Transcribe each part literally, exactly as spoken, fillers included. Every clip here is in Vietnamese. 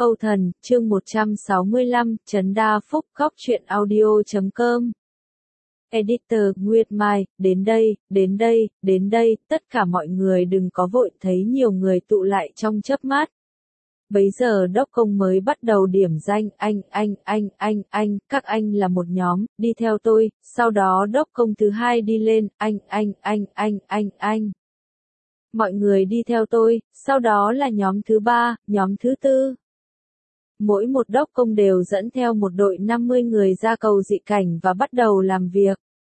Âu Thần, chương một trăm sáu mươi lăm, Trấn Đa Phúc, Góc truyện audio chấm com. Editor, Nguyệt Mai, đến đây, đến đây, đến đây, tất cả mọi người đừng có vội, thấy nhiều người tụ lại trong chớp mắt. Bấy giờ đốc công mới bắt đầu điểm danh, anh, anh, anh, anh, anh, các anh là một nhóm, đi theo tôi, sau đó đốc công thứ hai đi lên, anh, anh, anh, anh, anh, anh. Mọi người đi theo tôi, sau đó là nhóm thứ ba, nhóm thứ tư. Mỗi một đốc công đều dẫn theo một đội năm mươi người ra cầu dị cảnh và bắt đầu làm việc.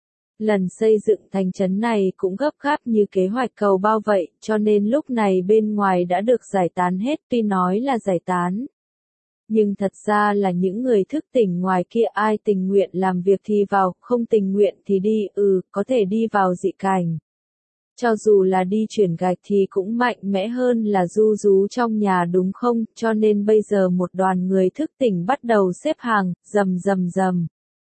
Lần xây dựng thành trấn này cũng gấp gáp như kế hoạch cầu bao vậy, cho nên lúc này bên ngoài đã được giải tán hết, tuy nói là giải tán. Nhưng thật ra là những người thức tỉnh ngoài kia ai tình nguyện làm việc thì vào, không tình nguyện thì đi, ừ, có thể đi vào dị cảnh. Cho dù là đi chuyển gạch thì cũng mạnh mẽ hơn là ru rú trong nhà đúng không, cho nên bây giờ một đoàn người thức tỉnh bắt đầu xếp hàng, rầm rầm rầm.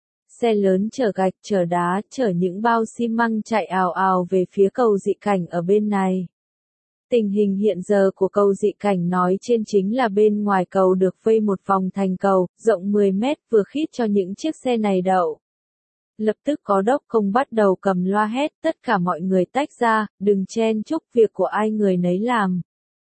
Xe lớn chở gạch, chở đá, chở những bao xi măng chạy ào ào về phía cầu dị cảnh ở bên này. Tình hình hiện giờ của cầu dị cảnh nói trên chính là bên ngoài cầu được vây một vòng thành cầu, rộng mười mét vừa khít cho những chiếc xe này đậu. Lập tức có đốc công bắt đầu cầm loa hét, tất cả mọi người tách ra, đừng chen chúc, việc của ai người nấy làm.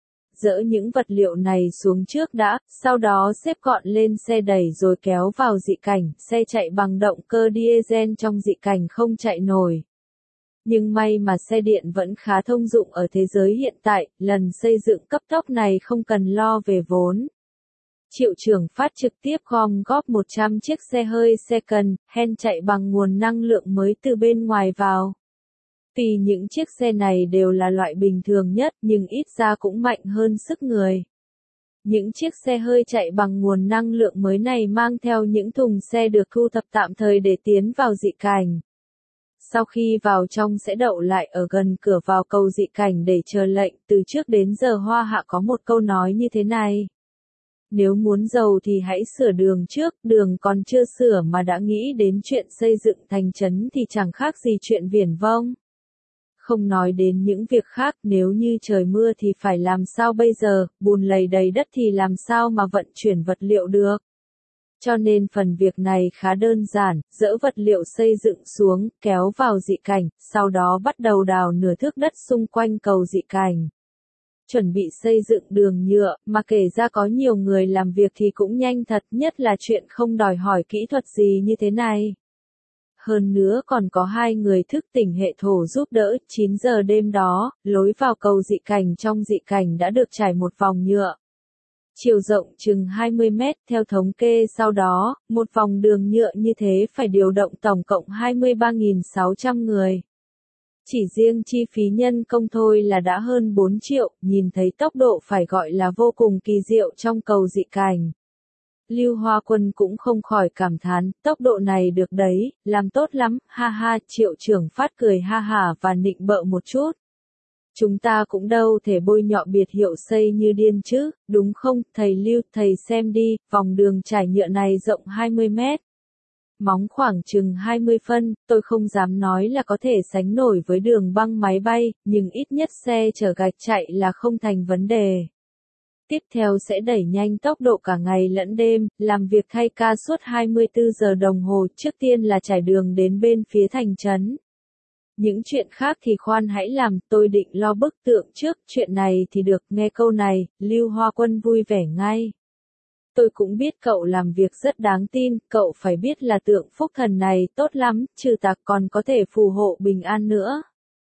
Dỡ những vật liệu này xuống trước đã, sau đó xếp gọn lên xe đẩy rồi kéo vào dị cảnh, xe chạy bằng động cơ diesel trong dị cảnh không chạy nổi. Nhưng may mà xe điện vẫn khá thông dụng ở thế giới hiện tại, lần xây dựng cấp tốc này không cần lo về vốn. Triệu Trưởng Phát trực tiếp gom góp một trăm chiếc xe hơi second hand chạy bằng nguồn năng lượng mới từ bên ngoài vào. Tuy những chiếc xe này đều là loại bình thường nhất nhưng ít ra cũng mạnh hơn sức người. Những chiếc xe hơi chạy bằng nguồn năng lượng mới này mang theo những thùng xe được thu thập tạm thời để tiến vào dị cảnh. Sau khi vào trong sẽ đậu lại ở gần cửa vào cầu dị cảnh để chờ lệnh. Từ trước đến giờ Hoa Hạ có một câu nói như thế này. Nếu muốn giàu thì hãy sửa đường trước, đường còn chưa sửa mà đã nghĩ đến chuyện xây dựng thành trấn thì chẳng khác gì chuyện viển vông. Không nói đến những việc khác, nếu như trời mưa thì phải làm sao bây giờ, bùn lầy đầy đất thì làm sao mà vận chuyển vật liệu được. Cho nên phần việc này khá đơn giản, dỡ vật liệu xây dựng xuống, kéo vào dị cảnh, sau đó bắt đầu đào nửa thước đất xung quanh cầu dị cảnh. Chuẩn bị xây dựng đường nhựa, mà kể ra có nhiều người làm việc thì cũng nhanh thật, nhất là chuyện không đòi hỏi kỹ thuật gì như thế này. Hơn nữa còn có hai người thức tỉnh hệ thổ giúp đỡ, chín giờ đêm đó, lối vào cầu dị cảnh trong dị cảnh đã được trải một vòng nhựa. Chiều rộng chừng hai mươi mét, theo thống kê sau đó, một vòng đường nhựa như thế phải điều động tổng cộng hai mươi ba nghìn sáu trăm người. Chỉ riêng chi phí nhân công thôi là đã hơn bốn triệu, nhìn thấy tốc độ phải gọi là vô cùng kỳ diệu trong cầu dị cảnh. Lưu Hoa Quân cũng không khỏi cảm thán, tốc độ này được đấy, làm tốt lắm, ha ha, Triệu Trưởng Phát cười ha hả và nịnh bợ một chút. Chúng ta cũng đâu thể bôi nhọ biệt hiệu xây như điên chứ, đúng không, thầy Lưu, thầy xem đi, vòng đường trải nhựa này rộng hai mươi mét. Móng khoảng chừng hai mươi phân, tôi không dám nói là có thể sánh nổi với đường băng máy bay, nhưng ít nhất xe chở gạch chạy là không thành vấn đề. Tiếp theo sẽ đẩy nhanh tốc độ cả ngày lẫn đêm, làm việc thay ca suốt hai mươi tư giờ đồng hồ, trước tiên là trải đường đến bên phía thành trấn. Những chuyện khác thì khoan hãy làm, tôi định lo bức tượng trước, chuyện này thì được, nghe câu này, Lưu Hoa Quân vui vẻ ngay. Tôi cũng biết cậu làm việc rất đáng tin, cậu phải biết là tượng phúc thần này tốt lắm, trừ tặc còn có thể phù hộ bình an nữa.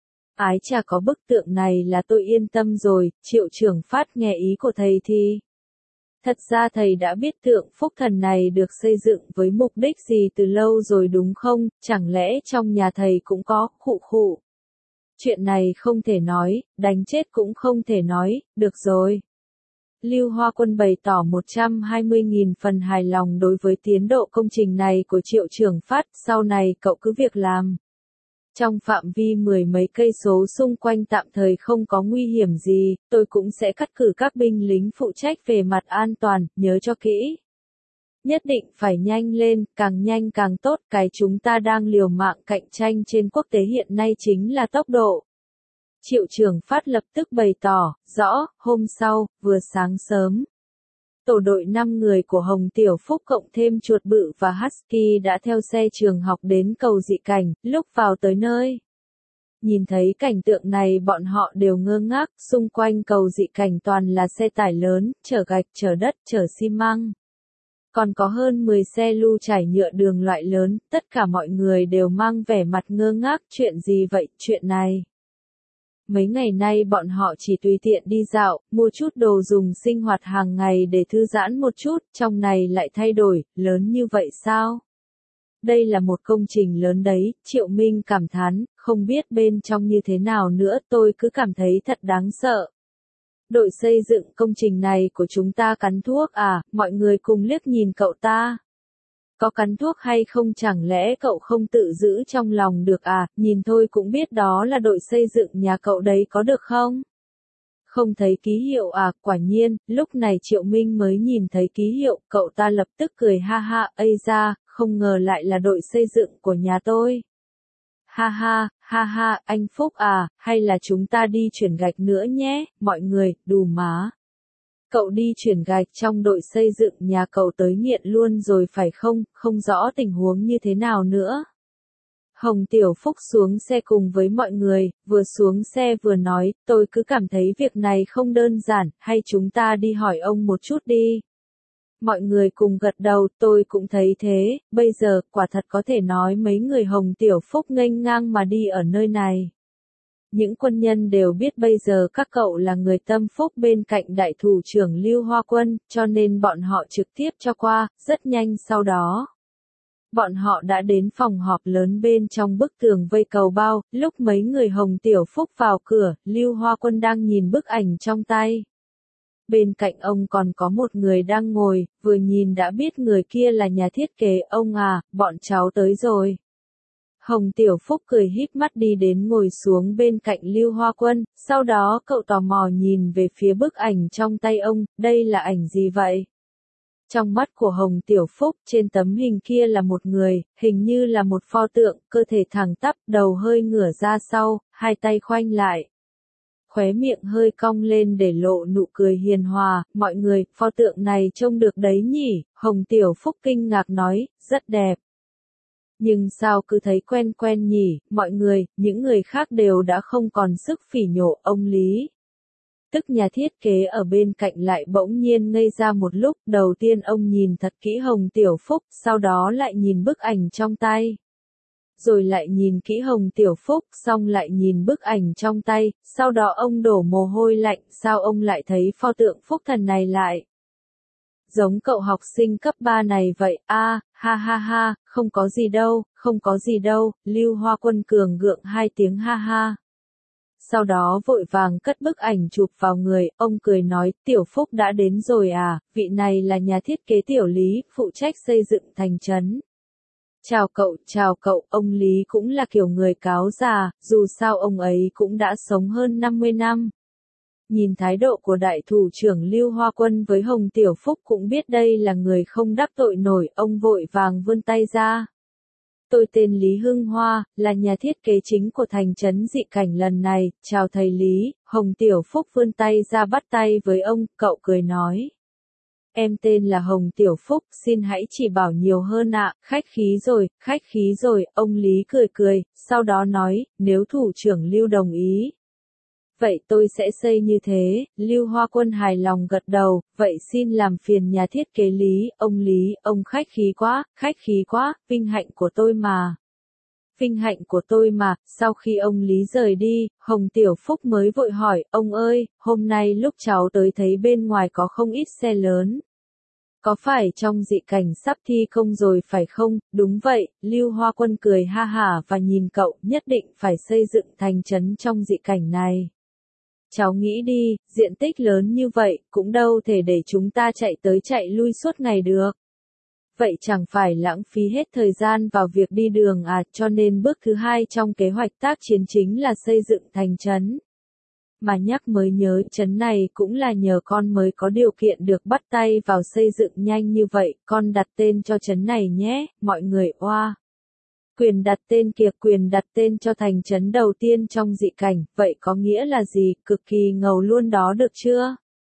Ái chà, có bức tượng này là tôi yên tâm rồi, Triệu Trưởng Phát nghe ý của thầy thì. Thật ra thầy đã biết tượng phúc thần này được xây dựng với mục đích gì từ lâu rồi đúng không, chẳng lẽ trong nhà thầy cũng có, khụ khụ. Chuyện này không thể nói, đánh chết cũng không thể nói, được rồi. Lưu Hoa Quân bày tỏ một trăm hai mươi nghìn phần hài lòng đối với tiến độ công trình này của Triệu Trưởng Phát, sau này cậu cứ việc làm. Trong phạm vi mười mấy cây số xung quanh tạm thời không có nguy hiểm gì, tôi cũng sẽ cắt cử các binh lính phụ trách về mặt an toàn, nhớ cho kỹ. Nhất định phải nhanh lên, càng nhanh càng tốt, cái chúng ta đang liều mạng cạnh tranh trên quốc tế hiện nay chính là tốc độ. Triệu Trưởng Phát lập tức bày tỏ, rõ, hôm sau, vừa sáng sớm. Tổ đội năm người của Hồng Tiểu Phúc cộng thêm chuột bự và Husky đã theo xe trường học đến cầu dị cảnh, lúc vào tới nơi. Nhìn thấy cảnh tượng này bọn họ đều ngơ ngác, xung quanh cầu dị cảnh toàn là xe tải lớn, chở gạch, chở đất, chở xi măng. Còn có hơn mười xe lưu trải nhựa đường loại lớn, tất cả mọi người đều mang vẻ mặt ngơ ngác, chuyện gì vậy, chuyện này. Mấy ngày nay bọn họ chỉ tùy tiện đi dạo, mua chút đồ dùng sinh hoạt hàng ngày để thư giãn một chút, trong này lại thay đổi, lớn như vậy sao? Đây là một công trình lớn đấy, Triệu Minh cảm thán, không biết bên trong như thế nào nữa, tôi cứ cảm thấy thật đáng sợ. Đội xây dựng công trình này của chúng ta cắn thuốc à, mọi người cùng liếc nhìn cậu ta. Có cắn thuốc hay không chẳng lẽ cậu không tự giữ trong lòng được à, nhìn thôi cũng biết đó là đội xây dựng nhà cậu đấy có được không? Không thấy ký hiệu à, quả nhiên, lúc này Triệu Minh mới nhìn thấy ký hiệu, cậu ta lập tức cười ha ha, ây da, không ngờ lại là đội xây dựng của nhà tôi. Ha ha, ha ha, anh Phúc à, hay là chúng ta đi chuyển gạch nữa nhé, mọi người, đù má. Cậu đi chuyển gạch trong đội xây dựng nhà cậu tới nghiện luôn rồi phải không, không rõ tình huống như thế nào nữa. Hồng Tiểu Phúc xuống xe cùng với mọi người, vừa xuống xe vừa nói, tôi cứ cảm thấy việc này không đơn giản, hay chúng ta đi hỏi ông một chút đi. Mọi người cùng gật đầu, tôi cũng thấy thế, bây giờ, quả thật có thể nói mấy người Hồng Tiểu Phúc nghênh ngang mà đi ở nơi này. Những quân nhân đều biết bây giờ các cậu là người tâm phúc bên cạnh đại thủ trưởng Lưu Hoa Quân, cho nên bọn họ trực tiếp cho qua, rất nhanh sau đó. Bọn họ đã đến phòng họp lớn bên trong bức tường vây cầu bao, lúc mấy người Hồng Tiểu Phúc vào cửa, Lưu Hoa Quân đang nhìn bức ảnh trong tay. Bên cạnh ông còn có một người đang ngồi, vừa nhìn đã biết người kia là nhà thiết kế, ông à, bọn cháu tới rồi. Hồng Tiểu Phúc cười híp mắt đi đến ngồi xuống bên cạnh Lưu Hoa Quân, sau đó cậu tò mò nhìn về phía bức ảnh trong tay ông, đây là ảnh gì vậy? Trong mắt của Hồng Tiểu Phúc, trên tấm hình kia là một người, hình như là một pho tượng, cơ thể thẳng tắp, đầu hơi ngửa ra sau, hai tay khoanh lại. Khóe miệng hơi cong lên để lộ nụ cười hiền hòa, mọi người, pho tượng này trông được đấy nhỉ, Hồng Tiểu Phúc kinh ngạc nói, rất đẹp. Nhưng sao cứ thấy quen quen nhỉ, mọi người, những người khác đều đã không còn sức phỉ nhổ ông Lý. Tức nhà thiết kế ở bên cạnh lại bỗng nhiên ngây ra một lúc, đầu tiên ông nhìn thật kỹ Hồng Tiểu Phúc, sau đó lại nhìn bức ảnh trong tay. Rồi lại nhìn kỹ Hồng Tiểu Phúc, xong lại nhìn bức ảnh trong tay, sau đó ông đổ mồ hôi lạnh, sao ông lại thấy pho tượng Phúc Thần này lại giống cậu học sinh cấp ba này vậy, a à, ha ha ha, không có gì đâu, không có gì đâu, Lưu Hoa Quân cường gượng hai tiếng ha ha. Sau đó vội vàng cất bức ảnh chụp vào người, ông cười nói, Tiểu Phúc đã đến rồi à, vị này là nhà thiết kế Tiểu Lý, phụ trách xây dựng thành trấn. Chào cậu, chào cậu, ông Lý cũng là kiểu người cáo già, dù sao ông ấy cũng đã sống hơn năm mươi năm. Nhìn thái độ của đại thủ trưởng Lưu Hoa Quân với Hồng Tiểu Phúc cũng biết đây là người không đắc tội nổi, ông vội vàng vươn tay ra. Tôi tên Lý Hưng Hoa, là nhà thiết kế chính của thành trấn dị cảnh lần này, chào thầy Lý, Hồng Tiểu Phúc vươn tay ra bắt tay với ông, cậu cười nói. Em tên là Hồng Tiểu Phúc, xin hãy chỉ bảo nhiều hơn ạ, khách khí rồi, khách khí rồi, ông Lý cười cười, sau đó nói, nếu thủ trưởng Lưu đồng ý. Vậy tôi sẽ xây như thế, Lưu Hoa Quân hài lòng gật đầu, vậy xin làm phiền nhà thiết kế Lý, ông Lý, ông khách khí quá, khách khí quá, vinh hạnh của tôi mà. Vinh hạnh của tôi mà, sau khi ông Lý rời đi, Hồng Tiểu Phúc mới vội hỏi, ông ơi, hôm nay lúc cháu tới thấy bên ngoài có không ít xe lớn. Có phải trong dị cảnh sắp thi công rồi phải không? Đúng vậy, Lưu Hoa Quân cười ha hả và nhìn cậu, nhất định phải xây dựng thành trấn trong dị cảnh này. Cháu nghĩ đi, diện tích lớn như vậy, cũng đâu thể để chúng ta chạy tới chạy lui suốt ngày được. Vậy chẳng phải lãng phí hết thời gian vào việc đi đường à, cho nên bước thứ hai trong kế hoạch tác chiến chính là xây dựng thành trấn. Mà nhắc mới nhớ, trấn này cũng là nhờ con mới có điều kiện được bắt tay vào xây dựng nhanh như vậy, con đặt tên cho trấn này nhé, mọi người oa. Quyền đặt tên kìa, quyền đặt tên cho thành trấn đầu tiên trong dị cảnh, vậy có nghĩa là gì, cực kỳ ngầu luôn đó được chưa?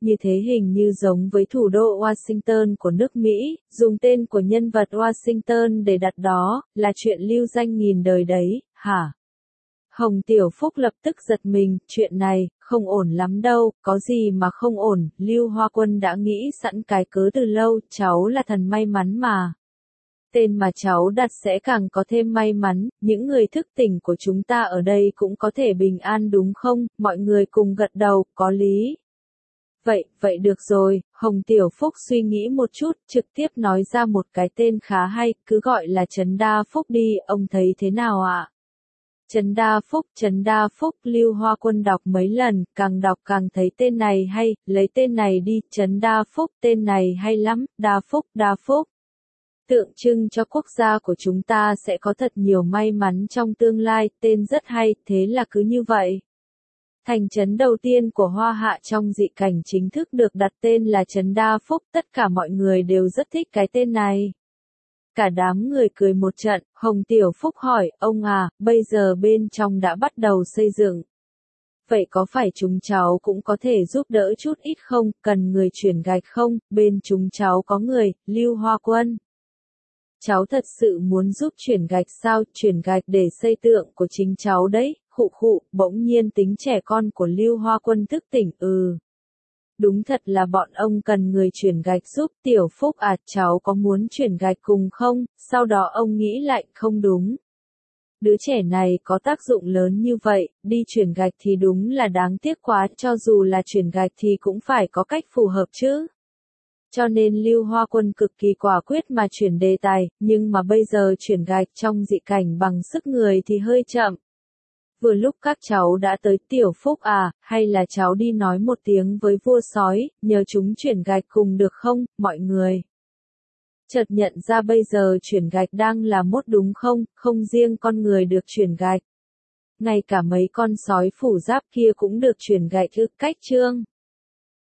như thế hình như giống với thủ đô Washington của nước Mỹ, dùng tên của nhân vật Washington để đặt đó, là chuyện lưu danh nghìn đời đấy, hả? Hồng Tiểu Phúc lập tức giật mình, chuyện này, không ổn lắm đâu, có gì mà không ổn, Lưu Hoa Quân đã nghĩ sẵn cái cớ từ lâu, cháu là thần may mắn mà. Tên mà cháu đặt sẽ càng có thêm may mắn, những người thức tỉnh của chúng ta ở đây cũng có thể bình an đúng không? Mọi người cùng gật đầu, có lý. Vậy, vậy được rồi, Hồng Tiểu Phúc suy nghĩ một chút, trực tiếp nói ra một cái tên khá hay, cứ gọi là Trấn Đa Phúc đi, ông thấy thế nào ạ? Trấn Đa Phúc, Trấn Đa Phúc, Lưu Hoa Quân đọc mấy lần, càng đọc càng thấy tên này hay, lấy tên này đi, Trấn Đa Phúc, tên này hay lắm, Đa Phúc, Đa Phúc. Tượng trưng cho quốc gia của chúng ta sẽ có thật nhiều may mắn trong tương lai, tên rất hay, thế là cứ như vậy. Thành trấn đầu tiên của Hoa Hạ trong dị cảnh chính thức được đặt tên là Trấn Đa Phúc, tất cả mọi người đều rất thích cái tên này. Cả đám người cười một trận, Hồng Tiểu Phúc hỏi, ông à, bây giờ bên trong đã bắt đầu xây dựng. Vậy có phải chúng cháu cũng có thể giúp đỡ chút ít không, cần người chuyển gạch không, bên chúng cháu có người, Lưu Hoa Quân. Cháu thật sự muốn giúp chuyển gạch sao, chuyển gạch để xây tượng của chính cháu đấy, khụ khụ, bỗng nhiên tính trẻ con của Lưu Hoa Quân thức tỉnh, ừ. Đúng thật là bọn ông cần người chuyển gạch giúp, Tiểu Phúc à, cháu có muốn chuyển gạch cùng không, sau đó ông nghĩ lại, không đúng. Đứa trẻ này có tác dụng lớn như vậy, đi chuyển gạch thì đúng là đáng tiếc quá, cho dù là chuyển gạch thì cũng phải có cách phù hợp chứ. Cho nên Lưu Hoa Quân cực kỳ quả quyết mà chuyển đề tài, nhưng mà bây giờ chuyển gạch trong dị cảnh bằng sức người thì hơi chậm. Vừa lúc các cháu đã tới, Tiểu Phúc à, hay là cháu đi nói một tiếng với vua sói, nhờ chúng chuyển gạch cùng được không, mọi người. Chợt nhận ra bây giờ chuyển gạch đang là mốt đúng không, không riêng con người được chuyển gạch. Ngay cả mấy con sói phủ giáp kia cũng được chuyển gạch ư, cách chương.